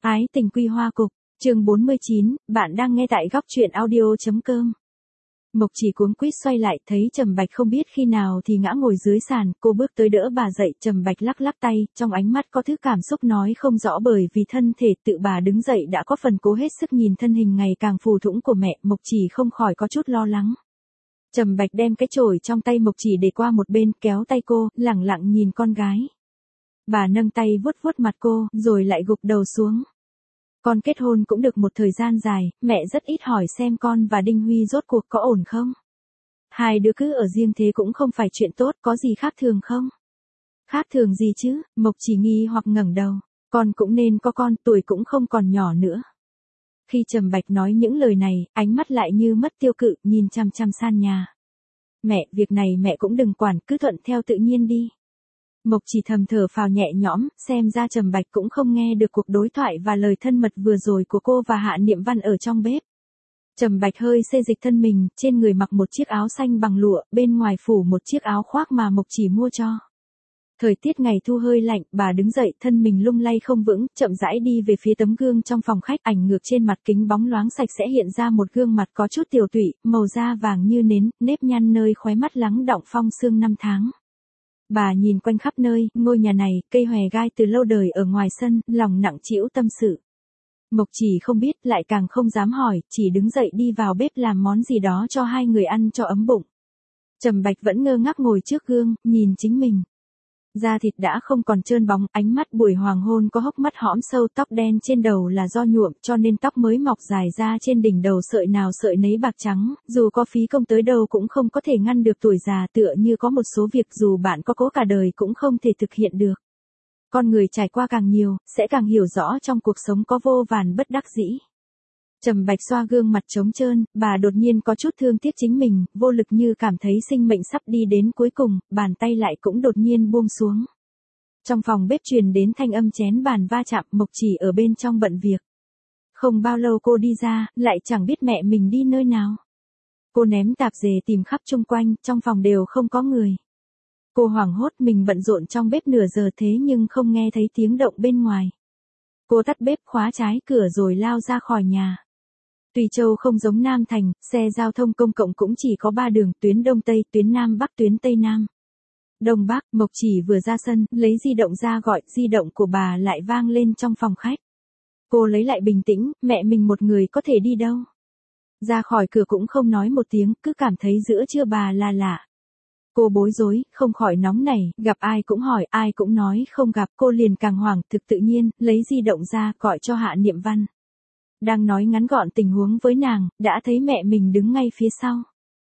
Ái tình quy hoa cục, chương 49, bạn đang nghe tại góc truyện audio.com. Mộc Chỉ cuống quýt xoay lại, thấy Trầm Bạch không biết khi nào thì ngã ngồi dưới sàn, cô bước tới đỡ bà dậy, Trầm Bạch lắc lắc tay, trong ánh mắt có thứ cảm xúc nói không rõ bởi vì thân thể tự bà đứng dậy đã có phần cố hết sức nhìn thân hình ngày càng phù thủng của mẹ, Mộc Chỉ không khỏi có chút lo lắng. Trầm Bạch đem cái chổi trong tay Mộc Chỉ để qua một bên, kéo tay cô, lẳng lặng nhìn con gái. Bà nâng tay vuốt vuốt mặt cô, rồi lại gục đầu xuống. Con kết hôn cũng được một thời gian dài, mẹ rất ít hỏi xem con và Đinh Huy rốt cuộc có ổn không. Hai đứa cứ ở riêng thế cũng không phải chuyện tốt, có gì khác thường không? Khác thường gì chứ? Mộc Chỉ nghi hoặc ngẩng đầu. Con cũng nên có con, tuổi cũng không còn nhỏ nữa. Khi Trầm Bạch nói những lời này, ánh mắt lại như mất tiêu cự, nhìn chăm chăm sàn nhà. Mẹ, việc này mẹ cũng đừng quản, cứ thuận theo tự nhiên đi. Mộc Chỉ thầm thở phào nhẹ nhõm, xem ra Trầm Bạch cũng không nghe được cuộc đối thoại và lời thân mật vừa rồi của cô và Hạ Niệm Văn ở trong bếp. Trầm Bạch hơi xê dịch thân mình, trên người mặc một chiếc áo xanh bằng lụa, bên ngoài phủ một chiếc áo khoác mà Mộc Chỉ mua cho. Thời tiết ngày thu hơi lạnh, bà đứng dậy, thân mình lung lay không vững, chậm rãi đi về phía tấm gương trong phòng khách, ảnh ngược trên mặt kính bóng loáng sạch sẽ hiện ra một gương mặt có chút tiều tụy, màu da vàng như nến, nếp nhăn nơi khóe mắt lắng đọng phong sương năm tháng. Bà nhìn quanh khắp nơi, ngôi nhà này, cây hòe gai từ lâu đời ở ngoài sân, lòng nặng trĩu tâm sự. Mộc Chỉ không biết, lại càng không dám hỏi, chỉ đứng dậy đi vào bếp làm món gì đó cho hai người ăn cho ấm bụng. Trầm Bạch vẫn ngơ ngác ngồi trước gương, nhìn chính mình. Da thịt đã không còn trơn bóng, ánh mắt buổi hoàng hôn có hốc mắt hõm sâu, tóc đen trên đầu là do nhuộm, cho nên tóc mới mọc dài ra trên đỉnh đầu sợi nào sợi nấy bạc trắng, dù có phí công tới đâu cũng không có thể ngăn được tuổi già, tựa như có một số việc dù bạn có cố cả đời cũng không thể thực hiện được. Con người trải qua càng nhiều, sẽ càng hiểu rõ trong cuộc sống có vô vàn bất đắc dĩ. Trầm Bạch xoa gương mặt trống trơn, bà đột nhiên có chút thương tiếc chính mình, vô lực như cảm thấy sinh mệnh sắp đi đến cuối cùng, bàn tay lại cũng đột nhiên buông xuống. Trong phòng bếp truyền đến thanh âm chén bàn va chạm, Mộc Chỉ ở bên trong bận việc. Không bao lâu cô đi ra, lại chẳng biết mẹ mình đi nơi nào. Cô ném tạp dề tìm khắp chung quanh, trong phòng đều không có người. Cô hoảng hốt, mình bận rộn trong bếp nửa giờ thế nhưng không nghe thấy tiếng động bên ngoài. Cô tắt bếp, khóa trái cửa rồi lao ra khỏi nhà. Tùy Châu không giống Nam Thành, xe giao thông công cộng cũng chỉ có 3 đường, tuyến Đông Tây, tuyến Nam Bắc, tuyến Tây Nam. Đông Bắc, Mộc Chỉ vừa ra sân, lấy di động ra gọi, di động của bà lại vang lên trong phòng khách. Cô lấy lại bình tĩnh, mẹ mình một người có thể đi đâu. Ra khỏi cửa cũng không nói một tiếng, cứ cảm thấy giữa trưa bà là lạ. Cô bối rối, không khỏi nóng nảy, gặp ai cũng hỏi, ai cũng nói không gặp, cô liền càng hoảng, thực tự nhiên, lấy di động ra, gọi cho Hạ Niệm Văn. Đang nói ngắn gọn tình huống với nàng, đã thấy mẹ mình đứng ngay phía sau.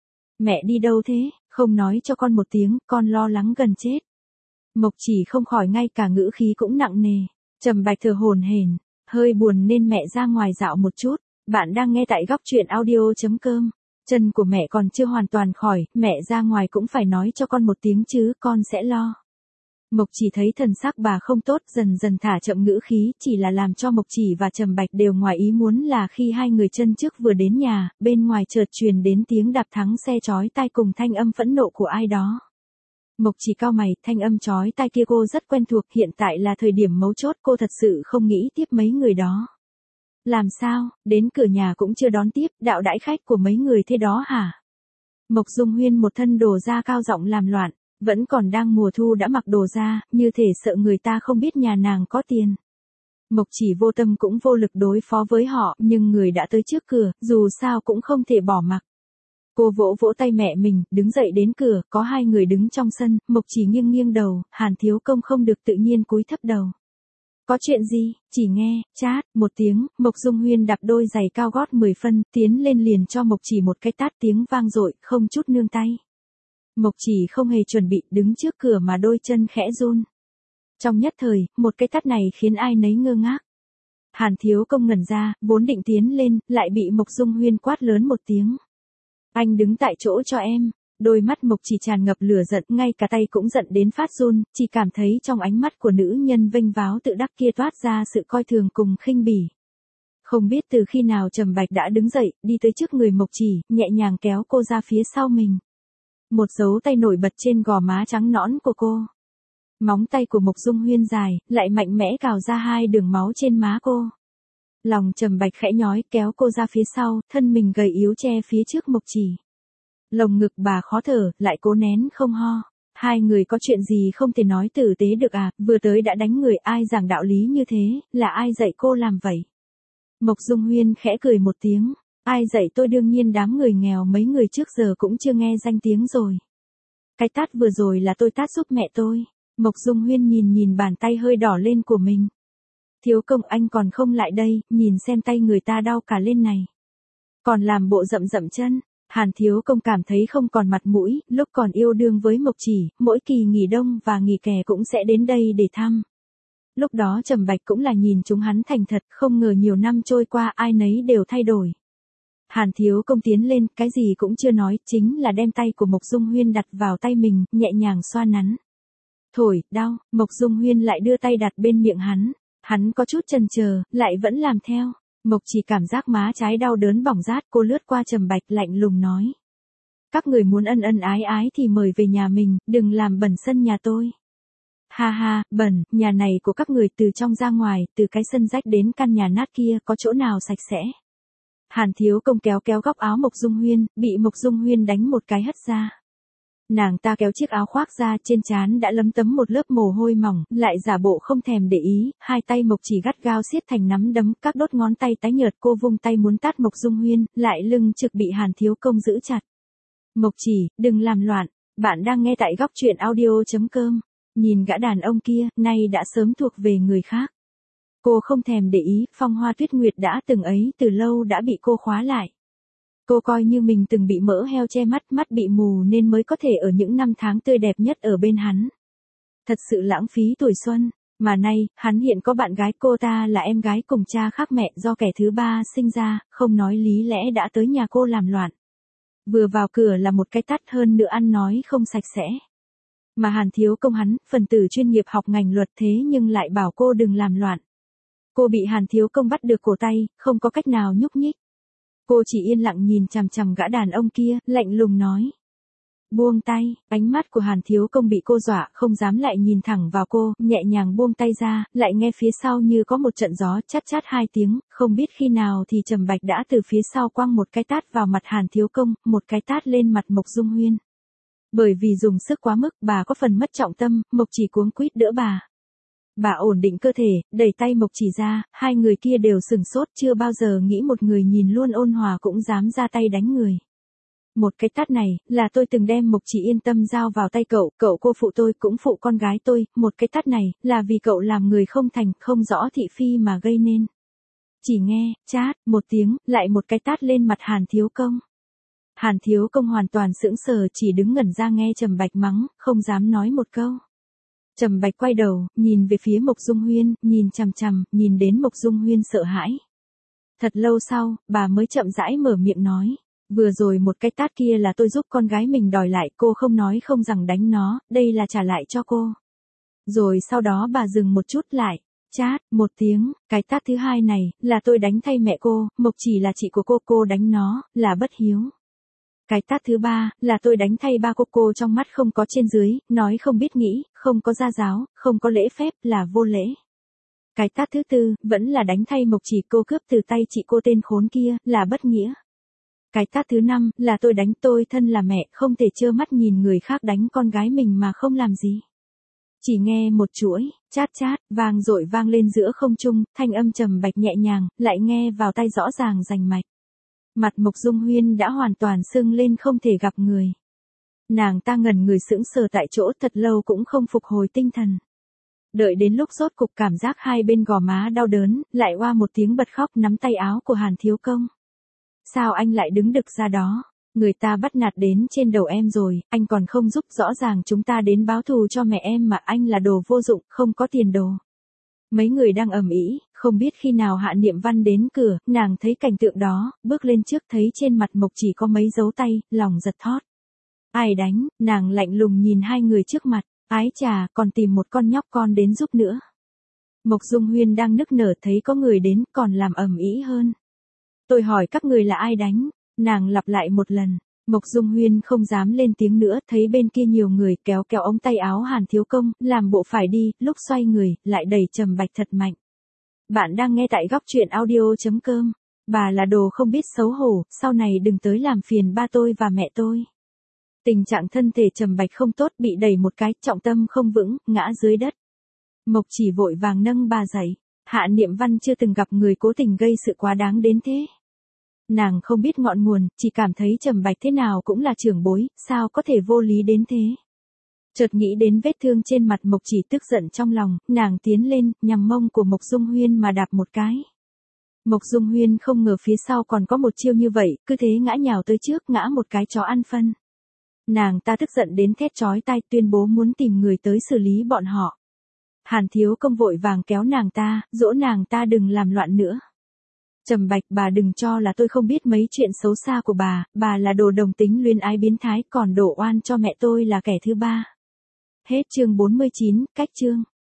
Mẹ đi đâu thế, không nói cho con một tiếng, con lo lắng gần chết. Mộc Chỉ không khỏi ngay cả ngữ khí cũng nặng nề. Trầm Bạch thở hổn hển, hơi buồn nên mẹ ra ngoài dạo một chút. Bạn đang nghe tại góc truyện audio.com. Chân của mẹ còn chưa hoàn toàn khỏi, mẹ ra ngoài cũng phải nói cho con một tiếng chứ, con sẽ lo. Mộc Chỉ thấy thần sắc bà không tốt, dần dần thả chậm ngữ khí, chỉ là làm cho Mộc Chỉ và Trầm Bạch đều ngoài ý muốn là khi hai người chân trước vừa đến nhà, bên ngoài chợt truyền đến tiếng đạp thắng xe chói tai cùng thanh âm phẫn nộ của ai đó. Mộc Chỉ cau mày, thanh âm chói tai kia cô rất quen thuộc, hiện tại là thời điểm mấu chốt, cô thật sự không nghĩ tiếp mấy người đó. Làm sao, đến cửa nhà cũng chưa đón tiếp, đạo đãi khách của mấy người thế đó hả? Mộc Dung Huyên một thân đồ da cao giọng làm loạn. Vẫn còn đang mùa thu đã mặc đồ ra, như thể sợ người ta không biết nhà nàng có tiền. Mộc Chỉ vô tâm cũng vô lực đối phó với họ, nhưng người đã tới trước cửa, dù sao cũng không thể bỏ mặc. Cô vỗ vỗ tay mẹ mình, đứng dậy đến cửa, có hai người đứng trong sân, Mộc Chỉ nghiêng nghiêng đầu, Hàn Thiếu Công không được tự nhiên cúi thấp đầu. Có chuyện gì, chỉ nghe, chát, một tiếng, Mộc Dung Huyên đạp đôi giày cao gót 10 phân, tiến lên liền cho Mộc Chỉ một cái tát tiếng vang dội, không chút nương tay. Mộc Chỉ không hề chuẩn bị, đứng trước cửa mà đôi chân khẽ run. Trong nhất thời, một cái tát này khiến ai nấy ngơ ngác. Hàn Thiếu Công ngẩn ra, vốn định tiến lên, lại bị Mộc Dung Huyên quát lớn một tiếng. Anh đứng tại chỗ cho em. Đôi mắt Mộc Chỉ tràn ngập lửa giận, ngay cả tay cũng giận đến phát run, chỉ cảm thấy trong ánh mắt của nữ nhân vênh váo tự đắc kia toát ra sự coi thường cùng khinh bỉ. Không biết từ khi nào Trầm Bạch đã đứng dậy, đi tới trước người Mộc Chỉ, nhẹ nhàng kéo cô ra phía sau mình. Một dấu tay nổi bật trên gò má trắng nõn của cô. Móng tay của Mộc Dung Huyên dài, lại mạnh mẽ cào ra hai đường máu trên má cô. Lòng Trầm Bạch khẽ nhói, kéo cô ra phía sau, thân mình gầy yếu che phía trước Mộc Chỉ. Lồng ngực bà khó thở, lại cố nén không ho. Hai người có chuyện gì không thể nói tử tế được à, vừa tới đã đánh người, ai giảng đạo lý như thế, là ai dạy cô làm vậy? Mộc Dung Huyên khẽ cười một tiếng, ai dạy tôi, đương nhiên đám người nghèo mấy người trước giờ cũng chưa nghe danh tiếng rồi. Cái tát vừa rồi là tôi tát giúp mẹ tôi. Mộc Dung Huyên nhìn bàn tay hơi đỏ lên của mình. Thiếu công, anh còn không lại đây, nhìn xem tay người ta đau cả lên này. Còn làm bộ rậm rậm chân. Hàn Thiếu Công cảm thấy không còn mặt mũi, lúc còn yêu đương với Mộc Chỉ, mỗi kỳ nghỉ đông và nghỉ hè cũng sẽ đến đây để thăm. Lúc đó Trầm Bạch cũng là nhìn chúng hắn thành thật, không ngờ nhiều năm trôi qua ai nấy đều thay đổi. Hàn Thiếu Công tiến lên, cái gì cũng chưa nói, chính là đem tay của Mộc Dung Huyên đặt vào tay mình, nhẹ nhàng xoa nắn. Thổi, đau, Mộc Dung Huyên lại đưa tay đặt bên miệng hắn. Hắn có chút chần chờ, lại vẫn làm theo. Mộc Chỉ cảm giác má trái đau đớn bỏng rát, cô lướt qua Trầm Bạch lạnh lùng nói. Các người muốn ân ân ái ái thì mời về nhà mình, đừng làm bẩn sân nhà tôi. Ha ha, bẩn, nhà này của các người từ trong ra ngoài, từ cái sân rách đến căn nhà nát kia, có chỗ nào sạch sẽ. Hàn Thiếu Công kéo góc áo Mộc Dung Huyên, bị Mộc Dung Huyên đánh một cái hất ra. Nàng ta kéo chiếc áo khoác ra, trên trán đã lấm tấm một lớp mồ hôi mỏng, lại giả bộ không thèm để ý, hai tay Mộc Chỉ gắt gao siết thành nắm đấm, các đốt ngón tay tái nhợt, cô vung tay muốn tát Mộc Dung Huyên, lại lưng trực bị Hàn Thiếu Công giữ chặt. Mộc Chỉ, đừng làm loạn, bạn đang nghe tại góc truyện audio.com. Nhìn gã đàn ông kia, nay đã sớm thuộc về người khác. Cô không thèm để ý, phong hoa tuyết nguyệt đã từng ấy từ lâu đã bị cô khóa lại. Cô coi như mình từng bị mỡ heo che mắt, mắt bị mù nên mới có thể ở những năm tháng tươi đẹp nhất ở bên hắn. Thật sự lãng phí tuổi xuân, mà nay, hắn hiện có bạn gái, cô ta là em gái cùng cha khác mẹ do kẻ thứ ba sinh ra, không nói lý lẽ đã tới nhà cô làm loạn. Vừa vào cửa là một cái tát, hơn nữa ăn nói không sạch sẽ. Mà Hàn Thiếu Công hắn, phần tử chuyên nghiệp học ngành luật thế nhưng lại bảo cô đừng làm loạn. Cô bị Hàn Thiếu Công bắt được cổ tay, không có cách nào nhúc nhích. Cô chỉ yên lặng nhìn chằm chằm gã đàn ông kia, lạnh lùng nói. Buông tay, ánh mắt của Hàn Thiếu Công bị cô dọa, không dám lại nhìn thẳng vào cô, nhẹ nhàng buông tay ra, lại nghe phía sau như có một trận gió, chát chát hai tiếng, không biết khi nào thì Trầm Bạch đã từ phía sau quăng một cái tát vào mặt Hàn Thiếu Công, một cái tát lên mặt Mộc Dung Huyên. Bởi vì dùng sức quá mức, bà có phần mất trọng tâm, Mộc Chỉ cuống quýt đỡ bà. Bà ổn định cơ thể, đẩy tay Mộc Chỉ ra, hai người kia đều sừng sốt, chưa bao giờ nghĩ một người nhìn luôn ôn hòa cũng dám ra tay đánh người. Một cái tát này, là tôi từng đem Mộc Chỉ yên tâm giao vào tay cậu, cậu cô phụ tôi, cũng phụ con gái tôi, một cái tát này, là vì cậu làm người không thành, không rõ thị phi mà gây nên. Chỉ nghe, chát, một tiếng, lại một cái tát lên mặt Hàn Thiếu Công. Hàn Thiếu Công hoàn toàn sững sờ, chỉ đứng ngẩn ra nghe Trầm Bạch mắng, không dám nói một câu. Trầm Bạch quay đầu, nhìn về phía Mộc Dung Huyên, nhìn chằm chằm, nhìn đến Mộc Dung Huyên sợ hãi. Thật lâu sau, bà mới chậm rãi mở miệng nói, vừa rồi một cái tát kia là tôi giúp con gái mình đòi lại, cô không nói không rằng đánh nó, đây là trả lại cho cô. Rồi sau đó bà dừng một chút lại, chát, một tiếng, cái tát thứ hai này, là tôi đánh thay mẹ cô, Mộc Chỉ là chị của cô đánh nó, là bất hiếu. Cái tát thứ ba, là tôi đánh thay ba cô trong mắt không có trên dưới, nói không biết nghĩ, không có gia giáo, không có lễ phép, là vô lễ. Cái tát thứ tư, vẫn là đánh thay Mộc Chỉ, cô cướp từ tay chị cô tên khốn kia, là bất nghĩa. Cái tát thứ năm, là tôi đánh, tôi thân là mẹ, không thể trơ mắt nhìn người khác đánh con gái mình mà không làm gì. Chỉ nghe một chuỗi, chát chát, vang dội vang lên giữa không trung, thanh âm Trầm Bạch nhẹ nhàng, lại nghe vào tai rõ ràng rành mạch. Mặt Mộc Dung Huyên đã hoàn toàn sưng lên không thể gặp người. Nàng ta ngẩn người sững sờ tại chỗ thật lâu cũng không phục hồi tinh thần. Đợi đến lúc rốt cục cảm giác hai bên gò má đau đớn, lại oa một tiếng bật khóc nắm tay áo của Hàn Thiếu Công. Sao anh lại đứng đực ra đó? Người ta bắt nạt đến trên đầu em rồi, anh còn không giúp, rõ ràng chúng ta đến báo thù cho mẹ em mà anh là đồ vô dụng, không có tiền đồ. Mấy người đang ầm ĩ, không biết khi nào Hạ Niệm Văn đến cửa, nàng thấy cảnh tượng đó, bước lên trước thấy trên mặt Mộc Chỉ có mấy dấu tay, lòng giật thót. Ai đánh, nàng lạnh lùng nhìn hai người trước mặt, ái chà, còn tìm một con nhóc con đến giúp nữa. Mộc Dung Huyên đang nức nở thấy có người đến, còn làm ầm ĩ hơn. Tôi hỏi các người là ai đánh, nàng lặp lại một lần. Mộc Dung Huyên không dám lên tiếng nữa, thấy bên kia nhiều người, kéo ống tay áo Hàn Thiếu Công, làm bộ phải đi, lúc xoay người, lại đẩy Trầm Bạch thật mạnh. Bạn đang nghe tại góc truyện audio.com. Bà là đồ không biết xấu hổ, sau này đừng tới làm phiền ba tôi và mẹ tôi. Tình trạng thân thể Trầm Bạch không tốt, bị đẩy một cái, trọng tâm không vững, ngã dưới đất. Mộc Chỉ vội vàng nâng bà dậy. Hạ Niệm Văn chưa từng gặp người cố tình gây sự quá đáng đến thế. Nàng không biết ngọn nguồn, chỉ cảm thấy Trầm Bạch thế nào cũng là trưởng bối, sao có thể vô lý đến thế. Chợt nghĩ đến vết thương trên mặt Mộc Chỉ, tức giận trong lòng, nàng tiến lên, nhằm mông của Mộc Dung Huyên mà đạp một cái. Mộc Dung Huyên không ngờ phía sau còn có một chiêu như vậy, cứ thế ngã nhào tới trước, ngã một cái chó ăn phân. Nàng ta tức giận đến thét chói tai, tuyên bố muốn tìm người tới xử lý bọn họ. Hàn Thiếu Công vội vàng kéo nàng ta, dỗ nàng ta đừng làm loạn nữa. Trầm Bạch, bà đừng cho là tôi không biết mấy chuyện xấu xa của bà là đồ đồng tính luyến ái biến thái, còn đổ oan cho mẹ tôi là kẻ thứ ba. Hết chương 49, cách chương.